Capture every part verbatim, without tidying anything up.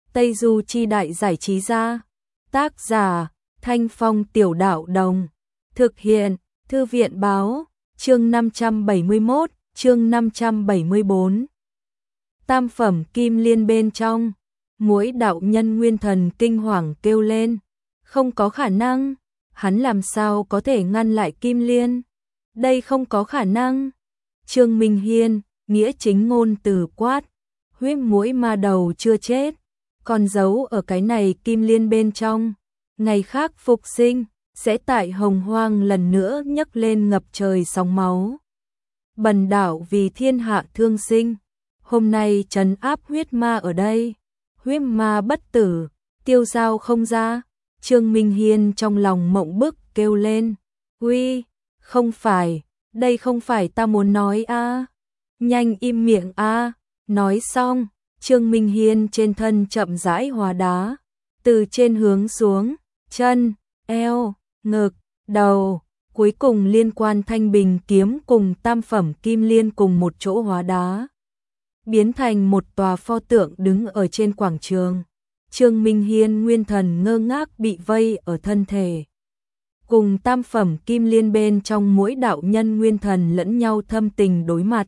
Tây Du Chi Đại Giải Trí Gia. Tác giả Thanh Phong Tiểu Đạo Đồng. Thực hiện Thư viện Báo. Chương năm trăm bảy mươi mốt, chương năm trăm bảy mươi bốn. Tam phẩm Kim Liên bên trong. Muỗi đạo nhân nguyên thần kinh hoàng kêu lên. Không có khả năng. Hắn làm sao có thể ngăn lại Kim Liên? Đây không có khả năng. Trương Minh Hiên, nghĩa chính ngôn từ quát. Huyết muỗi ma đầu chưa chết, còn giấu ở cái này Kim Liên bên trong. Ngày khác phục sinh, sẽ tại Hồng Hoang lần nữa nhấc lên ngập trời sóng máu. Bần đạo vì thiên hạ thương sinh, hôm nay trấn áp huyết ma ở đây. Huyết ma bất tử, tiêu dao không ra. Trương Minh Hiên trong lòng mộng bức kêu lên. Uy, không phải, đây không phải ta muốn nói a. À. Nhanh im miệng a. À. Nói xong, Trương Minh Hiên trên thân chậm rãi hóa đá, từ trên hướng xuống, chân, eo, ngực, đầu, cuối cùng liên quan Thanh Bình kiếm cùng tam phẩm Kim Liên cùng một chỗ hóa đá, biến thành một tòa pho tượng đứng ở trên quảng trường. Trương Minh Hiên nguyên thần ngơ ngác bị vây ở thân thể, cùng tam phẩm Kim Liên bên trong mỗi đạo nhân nguyên thần lẫn nhau thâm tình đối mặt.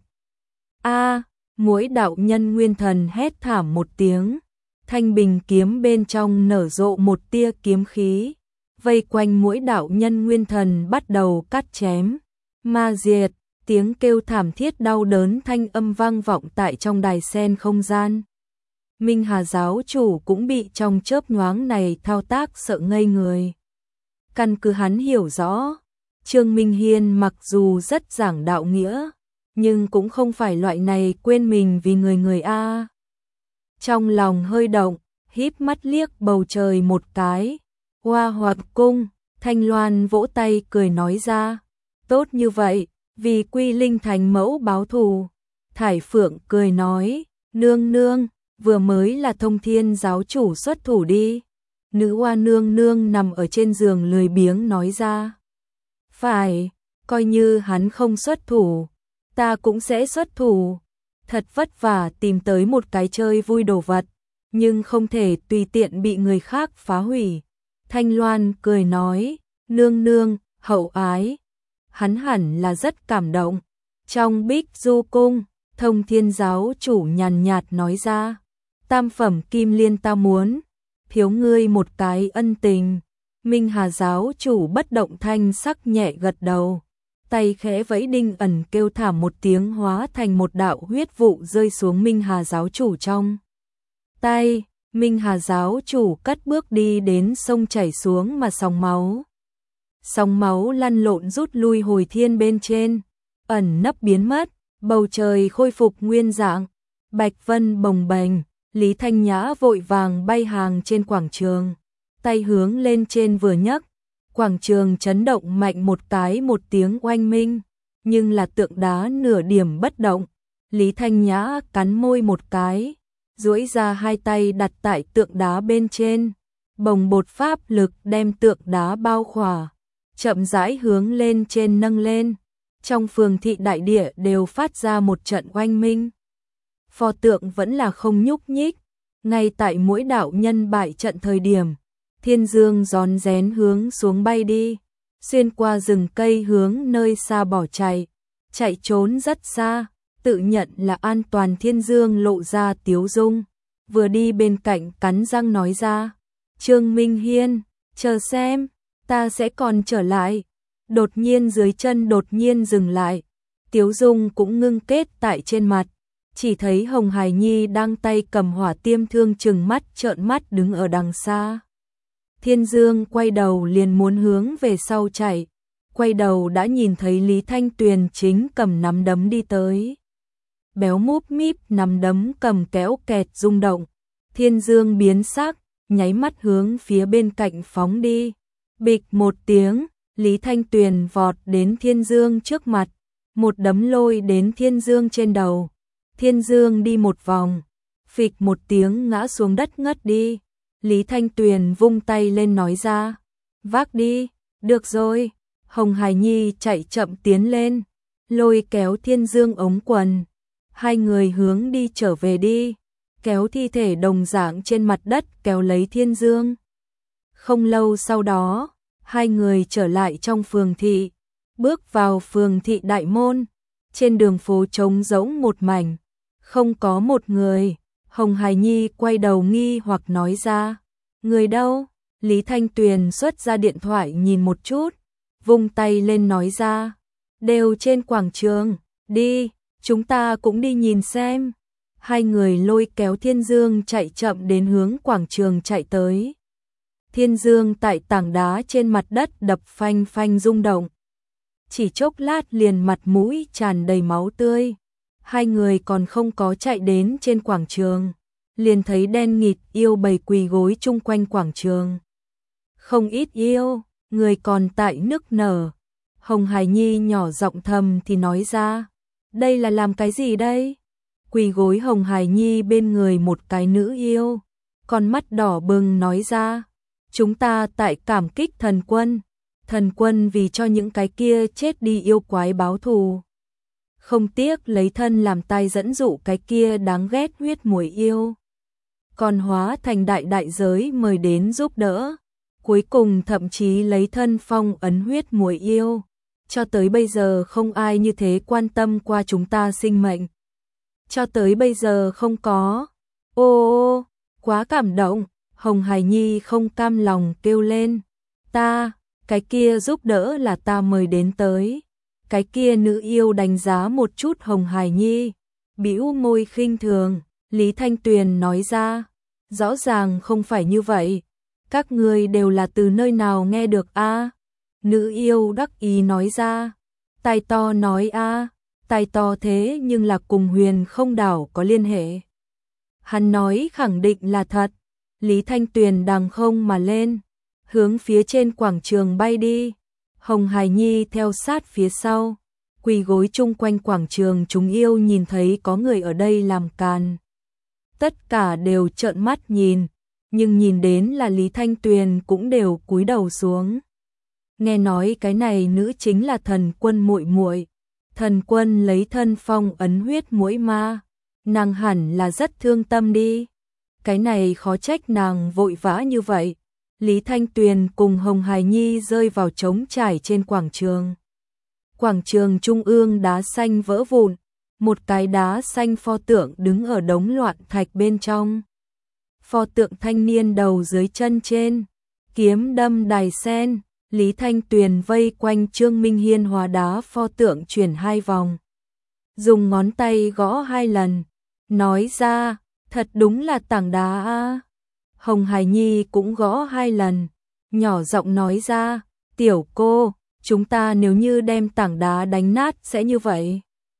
A, mỗi đạo nhân nguyên thần hét thảm một tiếng, Thanh Bình kiếm bên trong nở rộ một tia kiếm khí, vây quanh mỗi đạo nhân nguyên thần bắt đầu cắt chém, ma diệt, tiếng kêu thảm thiết đau đớn thanh âm vang vọng tại trong đài sen không gian. Minh Hà giáo chủ cũng bị trong chớp nhoáng này thao tác sợ ngây người. Căn cứ hắn hiểu rõ, Trương Minh Hiên mặc dù rất giảng đạo nghĩa, nhưng cũng không phải loại này quên mình vì người người a. Trong lòng hơi động, híp mắt liếc bầu trời một cái. Hoa Hoạt cung, Thanh Loan vỗ tay cười nói ra. Tốt như vậy, vì Quy Linh thành mẫu báo thù. Thải Phượng cười nói, nương nương, vừa mới là Thông Thiên giáo chủ xuất thủ đi. Nữ hoa nương nương nằm ở trên giường lười biếng nói ra. Phải, coi như hắn không xuất thủ, ta cũng sẽ xuất thủ. Thật vất vả tìm tới một cái chơi vui đồ vật, nhưng không thể tùy tiện bị người khác phá hủy. Thanh Loan cười nói, nương nương, hậu ái. Hắn hẳn là rất cảm động. Trong Bích Du cung, Thông Thiên giáo chủ nhàn nhạt nói ra, tam phẩm Kim Liên ta muốn, thiếu ngươi một cái ân tình. Minh Hà giáo chủ bất động thanh sắc nhẹ gật đầu, tay khẽ vẫy đinh ẩn kêu thảm một tiếng hóa thành một đạo huyết vụ rơi xuống Minh Hà giáo chủ trong tay. Minh Hà giáo chủ cất bước đi đến sông chảy xuống mà sóng máu. Sóng máu lăn lộn rút lui hồi thiên bên trên, ẩn nấp biến mất, bầu trời khôi phục nguyên dạng, bạch vân bồng bềnh. Lý Thanh Nhã vội vàng bay hàng trên quảng trường, tay hướng lên trên vừa nhấc, quảng trường chấn động mạnh một cái một tiếng oanh minh, nhưng là tượng đá nửa điểm bất động. Lý Thanh Nhã cắn môi một cái, duỗi ra hai tay đặt tại tượng đá bên trên, bồng bột pháp lực đem tượng đá bao khỏa, chậm rãi hướng lên trên nâng lên. Trong phường thị đại địa đều phát ra một trận oanh minh. Pho tượng vẫn là không nhúc nhích, ngay tại mỗi đạo nhân bại trận thời điểm, thiên dương rón rén hướng xuống bay đi, xuyên qua rừng cây hướng nơi xa bỏ chạy, chạy trốn rất xa, tự nhận là an toàn. Thiên dương lộ ra tiếu dung, vừa đi bên cạnh cắn răng nói ra, Trương Minh Hiên, chờ xem, ta sẽ còn trở lại. Đột nhiên dưới chân đột nhiên dừng lại, tiếu dung cũng ngưng kết tại trên mặt. Chỉ thấy Hồng Hải Nhi đang tay cầm hỏa tiêm thương trừng mắt trợn mắt đứng ở đằng xa. Thiên Dương quay đầu liền muốn hướng về sau chạy, quay đầu đã nhìn thấy Lý Thanh Tuyền chính cầm nắm đấm đi tới. Béo múp míp nắm đấm cầm kéo kẹt rung động, Thiên Dương biến sắc, nháy mắt hướng phía bên cạnh phóng đi. Bịch một tiếng, Lý Thanh Tuyền vọt đến Thiên Dương trước mặt, một đấm lôi đến Thiên Dương trên đầu. Thiên Dương đi một vòng, phịch một tiếng ngã xuống đất ngất đi. Lý Thanh Tuyền vung tay lên nói ra, vác đi, được rồi. Hồng Hải Nhi chạy chậm tiến lên, lôi kéo Thiên Dương ống quần. Hai người hướng đi trở về đi. kéo thi thể đồng dạng trên mặt đất kéo lấy Thiên Dương. Không lâu sau đó, hai người trở lại trong phường thị, bước vào phường thị đại môn, trên đường phố trống rỗng một mảnh, không có một người. Hồng Hải Nhi quay đầu nghi hoặc nói ra, người đâu? Lý Thanh Tuyền xuất ra điện thoại nhìn một chút, vung tay lên nói ra, đều trên quảng trường, đi, chúng ta cũng đi nhìn xem. Hai người lôi kéo Thiên Dương chạy chậm đến hướng quảng trường chạy tới. Thiên Dương tại tảng đá trên mặt đất đập phanh phanh rung động. Chỉ chốc lát liền mặt mũi tràn đầy máu tươi. Hai người còn không có chạy đến trên quảng trường, liền thấy đen nghịt yêu bầy quỳ gối chung quanh quảng trường. Không ít yêu, người còn tại nức nở. Hồng Hải Nhi nhỏ giọng thầm thì nói ra, đây là làm cái gì đây? Quỳ gối Hồng Hải Nhi bên người một cái nữ yêu, con mắt đỏ bừng nói ra, chúng ta tại cảm kích thần quân. Thần quân vì cho những cái kia chết đi yêu quái báo thù, không tiếc lấy thân làm tai dẫn dụ cái kia đáng ghét huyết muội yêu, còn hóa thành đại đại giới mời đến giúp đỡ, cuối cùng thậm chí lấy thân phong ấn huyết muội yêu. Cho tới bây giờ không ai như thế quan tâm qua chúng ta sinh mệnh. Cho tới bây giờ không có. Ô ô, quá cảm động. Hồng Hải Nhi không cam lòng kêu lên, ta, cái kia giúp đỡ là ta mời đến tới. Cái kia nữ yêu đánh giá một chút Hồng Hải Nhi, bĩu môi khinh thường. Lý Thanh Tuyền nói ra, rõ ràng không phải như vậy, các ngươi đều là từ nơi nào nghe được a? Nữ yêu đắc ý nói ra, tai to nói a, tai to thế nhưng là cùng Huyền Không Đảo có liên hệ. Hắn nói khẳng định là thật. Lý Thanh Tuyền đằng không mà lên, hướng phía trên quảng trường bay đi. Hồng Hải Nhi theo sát phía sau, quỳ gối chung quanh quảng trường. Chúng yêu nhìn thấy có người ở đây làm càn, tất cả đều trợn mắt nhìn, nhưng nhìn đến là Lý Thanh Tuyền cũng đều cúi đầu xuống. Nghe nói cái này nữ chính là thần quân muội muội, thần quân lấy thân phong ấn huyết muỗi ma, nàng hẳn là rất thương tâm đi. Cái này khó trách nàng vội vã như vậy. Lý Thanh Tuyền cùng Hồng Hải Nhi rơi vào trống trải trên quảng trường. Quảng trường trung ương đá xanh vỡ vụn, một cái đá xanh pho tượng đứng ở đống loạn thạch bên trong. Pho tượng thanh niên đầu dưới chân trên, kiếm đâm đài sen. Lý Thanh Tuyền vây quanh Trương Minh Hiên hóa đá pho tượng chuyển hai vòng, dùng ngón tay gõ hai lần, nói ra, thật đúng là tảng đá a. Hồng Hải Nhi cũng gõ hai lần, nhỏ giọng nói ra, tiểu cô, chúng ta nếu như đem tảng đá đánh nát sẽ như vậy.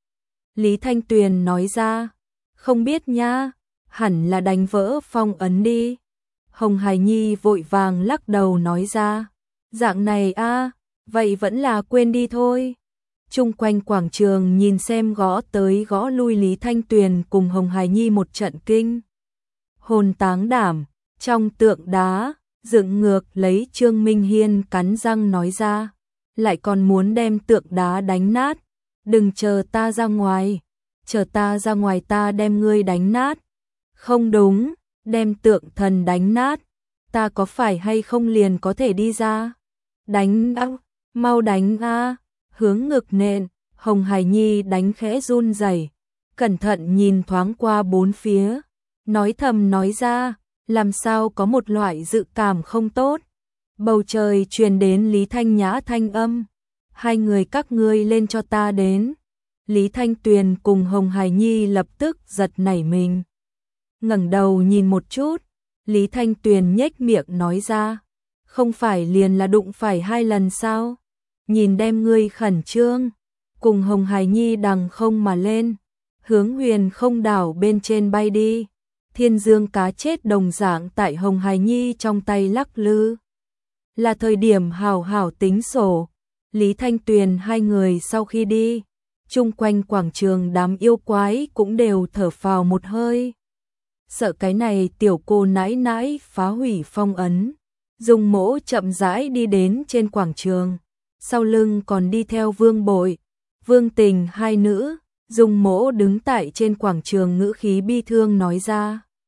Lý Thanh Tuyền nói ra, không biết nha, hẳn là đánh vỡ phong ấn đi. Hồng Hải Nhi vội vàng lắc đầu nói ra, dạng này a, vậy vẫn là quên đi thôi. Chung quanh quảng trường nhìn xem gõ tới gõ lui Lý Thanh Tuyền cùng Hồng Hải Nhi một trận kinh hồn táng đảm. Trong tượng đá dựng ngược lấy Trương Minh Hiên cắn răng nói ra, lại còn muốn đem tượng đá đánh nát, đừng chờ ta ra ngoài, chờ ta ra ngoài ta đem ngươi đánh nát. Không đúng, đem tượng thần đánh nát, ta có phải hay không liền có thể đi ra? Đánh a, mau đánh a. Hướng ngực nện. Hồng Hải Nhi đánh khẽ run rẩy, cẩn thận nhìn thoáng qua bốn phía, nói thầm nói ra, làm sao có một loại dự cảm không tốt. Bầu trời truyền đến Lý Thanh Nhã thanh âm, hai người các ngươi lên cho ta đến. Lý Thanh Tuyền cùng Hồng Hải Nhi lập tức giật nảy mình, ngẩng đầu nhìn một chút. Lý Thanh Tuyền nhếch miệng nói ra, không phải liền là đụng phải hai lần sao? Nhìn đem ngươi khẩn trương. Cùng Hồng Hải Nhi đằng không mà lên, hướng Huyền Không Đảo bên trên bay đi. Thiên dương cá chết đồng dạng tại Hồng Hải Nhi trong tay lắc lư. Là thời điểm hảo hảo tính sổ. Lý Thanh Tuyền hai người sau khi đi, chung quanh quảng trường đám yêu quái cũng đều thở phào một hơi. Sợ cái này tiểu cô nãi nãi phá hủy phong ấn. Dung Mỗ chậm rãi đi đến trên quảng trường, sau lưng còn đi theo Vương Bội, Vương Tình hai nữ. Dung Mỗ đứng tại trên quảng trường ngữ khí bi thương nói ra,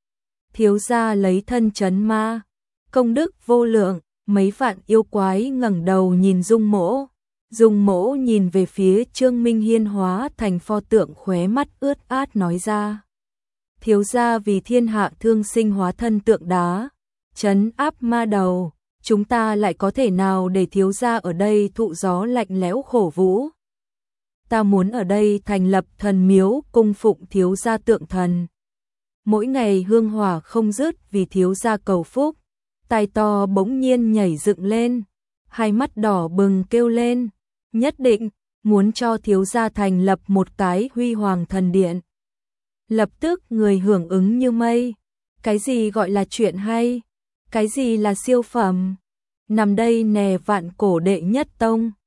thiếu gia lấy thân trấn ma, công đức vô lượng, mấy vạn yêu quái ngẩng đầu nhìn Dung Mỗ. Dung Mỗ nhìn về phía Trương Minh Hiên hóa thành pho tượng, khóe mắt ướt át nói ra. Thiếu gia vì thiên hạ thương sinh hóa thân tượng đá, trấn áp ma đầu, chúng ta lại có thể nào để thiếu gia ở đây thụ gió lạnh lẽo khổ vũ. Ta muốn ở đây thành lập thần miếu cung phụng thiếu gia tượng thần. Mỗi ngày hương hỏa không dứt vì thiếu gia cầu phúc. Tai to bỗng nhiên nhảy dựng lên, hai mắt đỏ bừng kêu lên, nhất định muốn cho thiếu gia thành lập một cái huy hoàng thần điện. Lập tức người hưởng ứng như mây. Cái gì gọi là chuyện hay? Cái gì là siêu phẩm? Nằm đây nè vạn cổ đệ nhất tông.